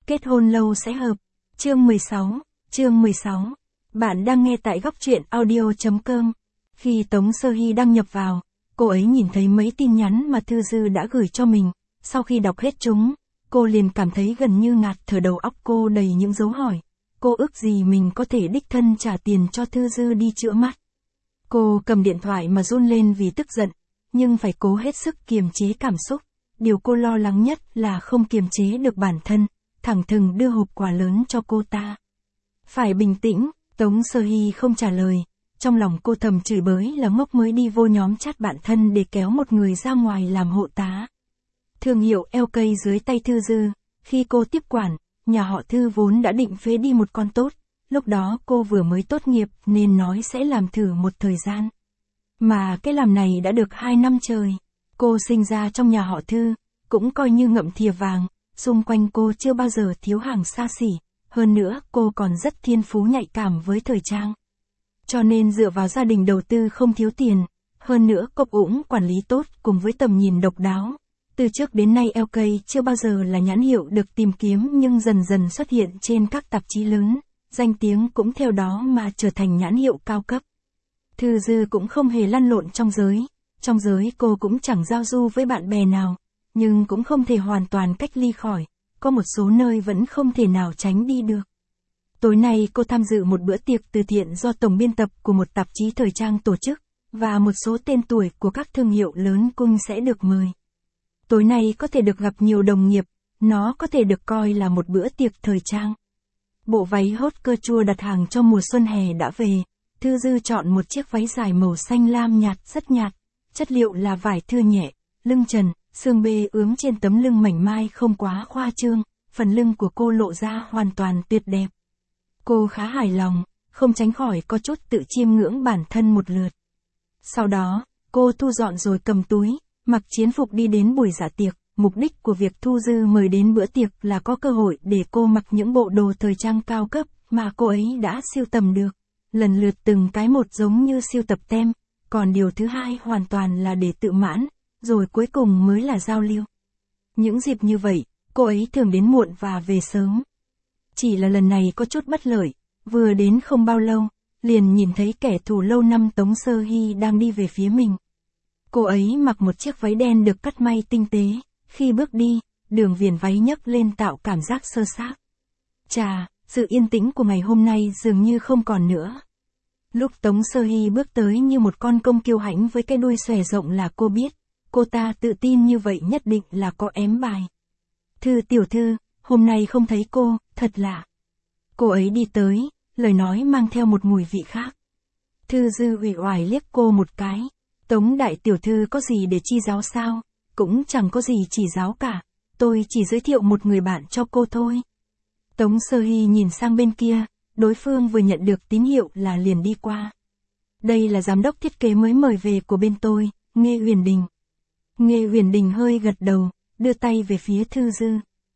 Kết hôn lâu sẽ hợp. Chương 16. Bạn đang nghe tại góc truyện audio.com. Khi Tống Sơ Hy đăng nhập vào, cô ấy nhìn thấy mấy tin nhắn mà Thư Dư đã gửi cho mình. Sau khi đọc hết chúng, cô liền cảm thấy gần như ngạt thở, đầu óc cô đầy những dấu hỏi. Cô ước gì mình có thể đích thân trả tiền cho Thư Dư đi chữa mắt. Cô cầm điện thoại mà run lên vì tức giận, nhưng phải cố hết sức kiềm chế cảm xúc. Điều cô lo lắng nhất là không kiềm chế được bản thân, thẳng thừng đưa hộp quà lớn cho cô ta. Phải bình tĩnh, Tống Sơ Hy không trả lời. Trong lòng cô thầm chửi bới là ngốc mới đi vô nhóm chat bạn thân để kéo một người ra ngoài làm hộ tá. Thương hiệu LK dưới tay Thư Dư, khi cô tiếp quản, nhà họ Thư vốn đã định phế đi một con tốt. Lúc đó cô vừa mới tốt nghiệp nên nói sẽ làm thử một thời gian. Mà cái làm này đã được 2 năm trời. Cô sinh ra trong nhà họ Thư, cũng coi như ngậm thìa vàng, xung quanh cô chưa bao giờ thiếu hàng xa xỉ, hơn nữa cô còn rất thiên phú nhạy cảm với thời trang. Cho nên dựa vào gia đình đầu tư không thiếu tiền, hơn nữa cô cũng quản lý tốt cùng với tầm nhìn độc đáo. Từ trước đến nay LK chưa bao giờ là nhãn hiệu được tìm kiếm nhưng dần dần xuất hiện trên các tạp chí lớn, danh tiếng cũng theo đó mà trở thành nhãn hiệu cao cấp. Thư Dư cũng không hề lăn lộn trong giới cô cũng chẳng giao du với bạn bè nào, nhưng cũng không thể hoàn toàn cách ly khỏi, có một số nơi vẫn không thể nào tránh đi được. Tối nay cô tham dự một bữa tiệc từ thiện do tổng biên tập của một tạp chí thời trang tổ chức, và một số tên tuổi của các thương hiệu lớn cũng sẽ được mời. Tối nay có thể được gặp nhiều đồng nghiệp, nó có thể được coi là một bữa tiệc thời trang. Bộ váy hot cơ chua đặt hàng cho mùa xuân hè đã về. Thư Dư chọn một chiếc váy dài màu xanh lam nhạt rất nhạt, chất liệu là vải thưa nhẹ, lưng trần, xương bê ướm trên tấm lưng mảnh mai không quá khoa trương, phần lưng của cô lộ ra hoàn toàn tuyệt đẹp. Cô khá hài lòng, không tránh khỏi có chút tự chiêm ngưỡng bản thân một lượt. Sau đó, cô thu dọn rồi cầm túi, mặc chiến phục đi đến buổi dạ tiệc. Mục đích của việc Thư Dư mời đến bữa tiệc là có cơ hội để cô mặc những bộ đồ thời trang cao cấp mà cô ấy đã sưu tầm được. Lần lượt từng cái một giống như sưu tập tem, còn điều thứ hai hoàn toàn là để tự mãn, rồi cuối cùng mới là giao lưu. Những dịp như vậy, cô ấy thường đến muộn và về sớm. Chỉ là lần này có chút bất lợi, vừa đến không bao lâu, liền nhìn thấy kẻ thù lâu năm Tống Sơ Hy đang đi về phía mình. Cô ấy mặc một chiếc váy đen được cắt may tinh tế, khi bước đi, đường viền váy nhấc lên tạo cảm giác sơ xác. Chà, sự yên tĩnh của ngày hôm nay dường như không còn nữa. Lúc Tống Sơ Hy bước tới như một con công kiêu hãnh với cái đuôi xòe rộng là cô biết, cô ta tự tin như vậy nhất định là có ém bài. Thư tiểu thư, hôm nay không thấy cô, thật lạ. Cô ấy đi tới, lời nói mang theo một mùi vị khác. Thư Dư uể oải liếc cô một cái. Tống đại tiểu thư có gì để chi giáo sao? Cũng chẳng có gì chỉ giáo cả. Tôi chỉ giới thiệu một người bạn cho cô thôi. Tống Sơ Hy nhìn sang bên kia, đối phương vừa nhận được tín hiệu là liền đi qua. Đây là giám đốc thiết kế mới mời về của bên tôi, Nghê Huyền Đình. Nghê Huyền Đình hơi gật đầu, đưa tay về phía Thư Dư.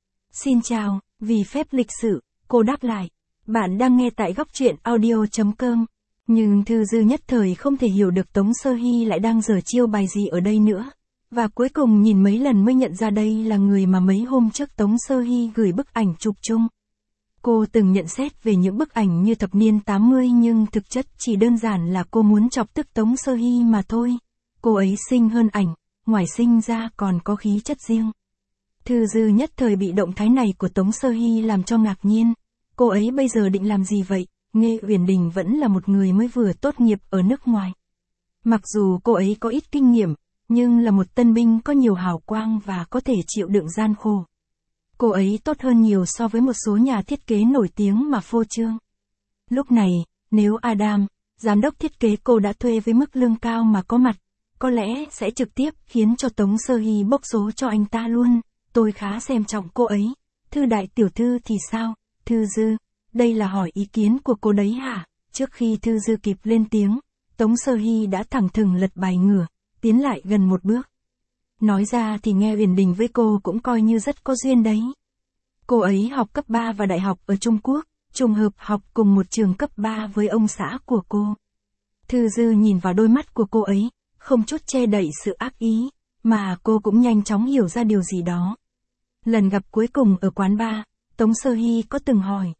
Xin chào, vì phép lịch sự, cô đáp lại. Bạn đang nghe tại góc truyện audio.com. Nhưng Thư Dư nhất thời không thể hiểu được Tống Sơ Hy lại đang giở chiêu bài gì ở đây nữa. Và cuối cùng nhìn mấy lần mới nhận ra đây là người mà mấy hôm trước Tống Sơ Hy gửi bức ảnh chụp chung. Cô từng nhận xét về những bức ảnh như thập niên 80 nhưng thực chất chỉ đơn giản là cô muốn chọc tức Tống Sơ Hy mà thôi. Cô ấy xinh hơn ảnh, ngoài xinh ra còn có khí chất riêng. Thư Dư nhất thời bị động thái này của Tống Sơ Hy làm cho ngạc nhiên. Cô ấy bây giờ định làm gì vậy? Nghê Uyển Đình vẫn là một người mới vừa tốt nghiệp ở nước ngoài. Mặc dù cô ấy có ít kinh nghiệm, nhưng là một tân binh có nhiều hào quang và có thể chịu đựng gian khổ. Cô ấy tốt hơn nhiều so với một số nhà thiết kế nổi tiếng mà phô trương. Lúc này, nếu Adam, giám đốc thiết kế cô đã thuê với mức lương cao mà có mặt, có lẽ sẽ trực tiếp khiến cho Tống Sơ Hy bốc số cho anh ta luôn. Tôi khá xem trọng cô ấy. Thư đại tiểu thư thì sao? Thư Dư, đây là hỏi ý kiến của cô đấy hả? Trước khi Thư Dư kịp lên tiếng, Tống Sơ Hy đã thẳng thừng lật bài ngửa, tiến lại gần một bước. Nói ra thì Nghe Uyển Đình với cô cũng coi như rất có duyên đấy. Cô ấy học cấp 3 và đại học ở Trung Quốc, trùng hợp học cùng một trường cấp 3 với ông xã của cô. Thư Dư nhìn vào đôi mắt của cô ấy, không chút che đậy sự ác ý, mà cô cũng nhanh chóng hiểu ra điều gì đó. Lần gặp cuối cùng ở quán bar, Tống Sơ Hy có từng hỏi.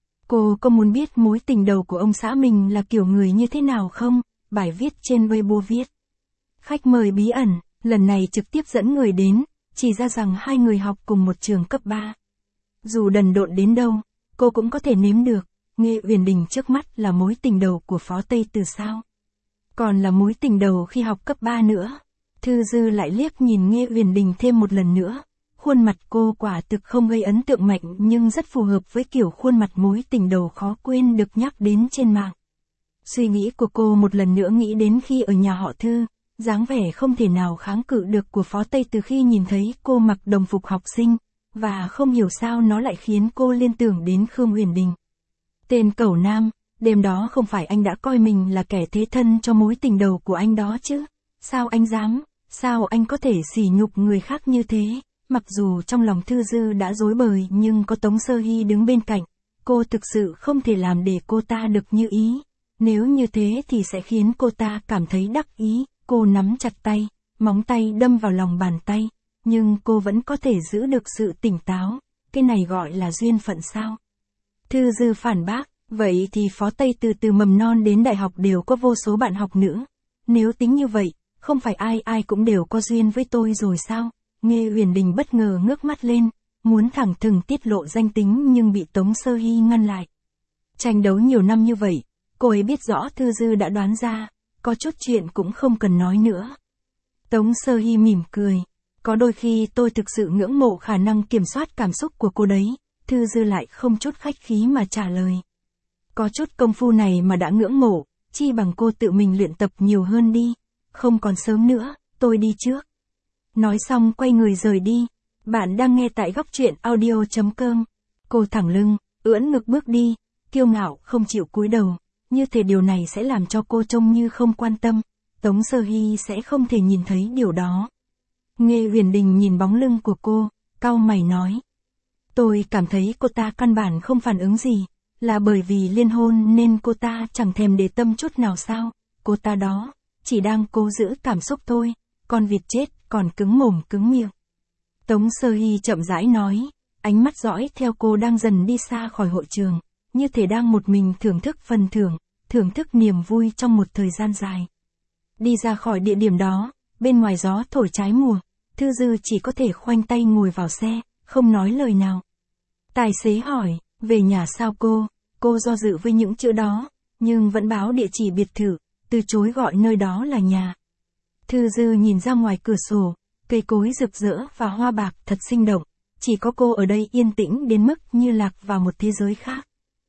Cô có muốn biết mối tình đầu của ông xã mình là kiểu người như thế nào không? Bài viết trên Weibo viết. Khách mời bí ẩn, lần này trực tiếp dẫn người đến, chỉ ra rằng hai người học cùng một trường cấp 3. Dù đần độn đến đâu, cô cũng có thể nếm được, Nghê Uyển Đình trước mắt là mối tình đầu của Phó Tây Từ sao? Còn là mối tình đầu khi học cấp 3 nữa. Thư Dư lại liếc nhìn Nghê Uyển Đình thêm một lần nữa. Khuôn mặt cô quả thực không gây ấn tượng mạnh nhưng rất phù hợp với kiểu khuôn mặt mối tình đầu khó quên được nhắc đến trên mạng. Suy nghĩ của cô một lần nữa nghĩ đến khi ở nhà họ Thư, dáng vẻ không thể nào kháng cự được của Phó Tây Từ khi nhìn thấy cô mặc đồng phục học sinh, và không hiểu sao nó lại khiến cô liên tưởng đến Khương Uyển Đình. Tên cẩu nam, đêm đó không phải anh đã coi mình là kẻ thế thân cho mối tình đầu của anh đó chứ? Sao anh dám, sao anh có thể sỉ nhục người khác như thế? Mặc dù trong lòng Thư Dư đã rối bời nhưng có Tống Sơ Hy đứng bên cạnh, cô thực sự không thể làm để cô ta được như ý. Nếu như thế thì sẽ khiến cô ta cảm thấy đắc ý, cô nắm chặt tay, móng tay đâm vào lòng bàn tay, nhưng cô vẫn có thể giữ được sự tỉnh táo, cái này gọi là duyên phận sao? Thư Dư phản bác, vậy thì Phó Tây từ mầm non đến đại học đều có vô số bạn học nữ. Nếu tính như vậy, không phải ai ai cũng đều có duyên với tôi rồi sao? Nghê Uyển Đình bất ngờ ngước mắt lên, muốn thẳng thừng tiết lộ danh tính nhưng bị Tống Sơ Hy ngăn lại. Tranh đấu nhiều năm như vậy, cô ấy biết rõ Thư Dư đã đoán ra, có chút chuyện cũng không cần nói nữa. Tống Sơ Hy mỉm cười, có đôi khi tôi thực sự ngưỡng mộ khả năng kiểm soát cảm xúc của cô đấy. Thư Dư lại không chút khách khí mà trả lời. Có chút công phu này mà đã ngưỡng mộ, chi bằng cô tự mình luyện tập nhiều hơn đi. Không còn sớm nữa, tôi đi trước. Nói xong quay người rời đi. Bạn đang nghe tại góc truyện audio.com. Cô thẳng lưng, ưỡn ngực bước đi, kiêu ngạo không chịu cúi đầu. Như thể điều này sẽ làm cho cô trông như không quan tâm. Tống Sơ Hy sẽ không thể nhìn thấy điều đó. Nghê Uyển Đình nhìn bóng lưng của cô, cau mày nói. Tôi cảm thấy cô ta căn bản không phản ứng gì, là bởi vì liên hôn nên cô ta chẳng thèm để tâm chút nào sao? Cô ta đó, chỉ đang cố giữ cảm xúc thôi, con vịt chết còn cứng mồm cứng miệng. Tống Sơ Hy chậm rãi nói, ánh mắt dõi theo cô đang dần đi xa khỏi hội trường, như thể đang một mình thưởng thức phần thưởng, thưởng thức niềm vui trong một thời gian dài. Đi ra khỏi địa điểm đó, bên ngoài gió thổi trái mùa, Thư Dư chỉ có thể khoanh tay ngồi vào xe, không nói lời nào. Tài xế hỏi, về nhà sao cô do dự với những chữ đó, nhưng vẫn báo địa chỉ biệt thự, từ chối gọi nơi đó là nhà. Thư Dư nhìn ra ngoài cửa sổ, cây cối rực rỡ và hoa bạc thật sinh động, chỉ có cô ở đây yên tĩnh đến mức như lạc vào một thế giới khác.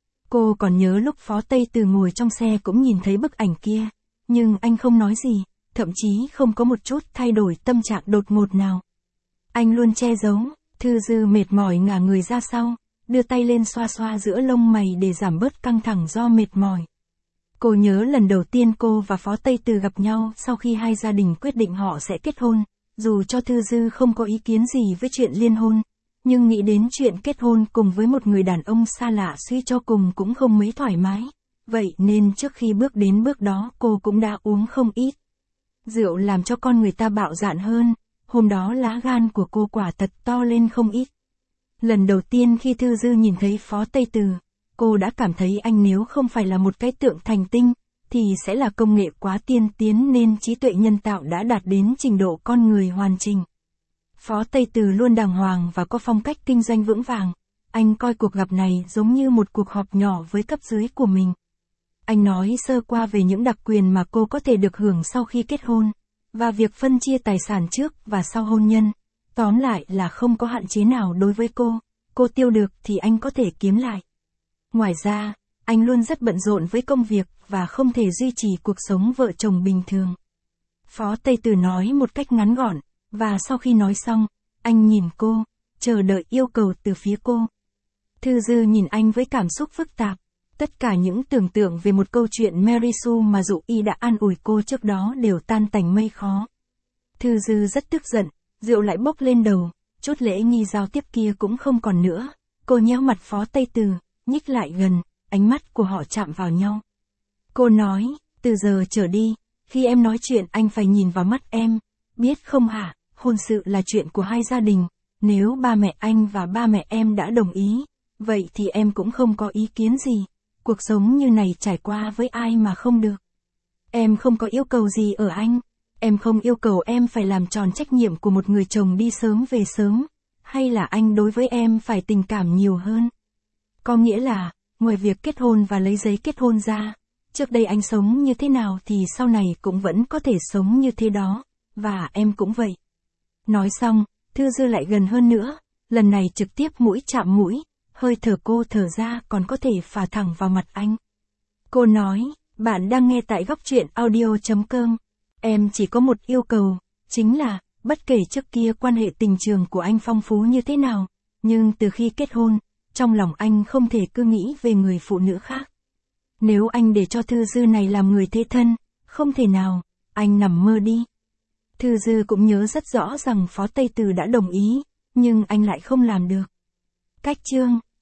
Cô còn nhớ lúc Phó Tây Từ ngồi trong xe cũng nhìn thấy bức ảnh kia, nhưng anh không nói gì, thậm chí không có một chút thay đổi tâm trạng đột ngột nào. Anh luôn che giấu. Thư Dư mệt mỏi ngả người ra sau, đưa tay lên xoa xoa giữa lông mày để giảm bớt căng thẳng do mệt mỏi. Cô nhớ lần đầu tiên cô và Phó Tây Từ gặp nhau sau khi hai gia đình quyết định họ sẽ kết hôn, dù cho Thư Dư không có ý kiến gì với chuyện liên hôn, nhưng nghĩ đến chuyện kết hôn cùng với một người đàn ông xa lạ suy cho cùng cũng không mấy thoải mái. Vậy nên trước khi bước đến bước đó cô cũng đã uống không ít. Rượu làm cho con người ta bạo dạn hơn. Hôm đó lá gan của cô quả thật to lên không ít. Lần đầu tiên khi Thư Dư nhìn thấy Phó Tây Từ, cô đã cảm thấy anh nếu không phải là một cái tượng thành tinh, thì sẽ là công nghệ quá tiên tiến nên trí tuệ nhân tạo đã đạt đến trình độ con người hoàn chỉnh. Phó Tây Từ luôn đàng hoàng và có phong cách kinh doanh vững vàng. Anh coi cuộc gặp này giống như một cuộc họp nhỏ với cấp dưới của mình. Anh nói sơ qua về những đặc quyền mà cô có thể được hưởng sau khi kết hôn, và việc phân chia tài sản trước và sau hôn nhân. Tóm lại là không có hạn chế nào đối với cô tiêu được thì anh có thể kiếm lại. Ngoài ra, anh luôn rất bận rộn với công việc và không thể duy trì cuộc sống vợ chồng bình thường. Phó Tây Từ nói một cách ngắn gọn, và sau khi nói xong, anh nhìn cô, chờ đợi yêu cầu từ phía cô. Thư Dư nhìn anh với cảm xúc phức tạp. Tất cả những tưởng tượng về một câu chuyện Mary Sue mà Dụ Y đã an ủi cô trước đó đều tan tành mây khói. Thư Dư rất tức giận, rượu lại bốc lên đầu, chút lễ nghi giao tiếp kia cũng không còn nữa. Cô nhéo mặt Phó Tây Từ, nhích lại gần, ánh mắt của họ chạm vào nhau. Cô nói, từ giờ trở đi, khi em nói chuyện anh phải nhìn vào mắt em, biết không hả? Hôn sự là chuyện của hai gia đình, nếu ba mẹ anh và ba mẹ em đã đồng ý, Vậy thì em cũng không có ý kiến gì. Cuộc sống như này trải qua với ai mà không được. Em không có yêu cầu gì ở anh. Em không yêu cầu em phải làm tròn trách nhiệm của một người chồng đi sớm về sớm. Hay là anh đối với em phải tình cảm nhiều hơn. Có nghĩa là, ngoài việc kết hôn và lấy giấy kết hôn ra, trước đây anh sống như thế nào thì sau này cũng vẫn có thể sống như thế đó, và em cũng vậy. Nói xong, Thư Dư lại gần hơn nữa, lần này trực tiếp mũi chạm mũi, hơi thở cô thở ra còn có thể phả thẳng vào mặt anh. Cô nói, bạn đang nghe tại Góc Truyện Audio.com. Em chỉ có một yêu cầu, chính là, bất kể trước kia quan hệ tình trường của anh phong phú như thế nào, nhưng từ khi kết hôn, trong lòng anh không thể cứ nghĩ về người phụ nữ khác. Nếu anh để cho Thư Dư này làm người thế thân, không thể nào, anh nằm mơ đi. Thư Dư cũng nhớ rất rõ rằng Phó Tây Từ đã đồng ý, nhưng anh lại không làm được. Cách chương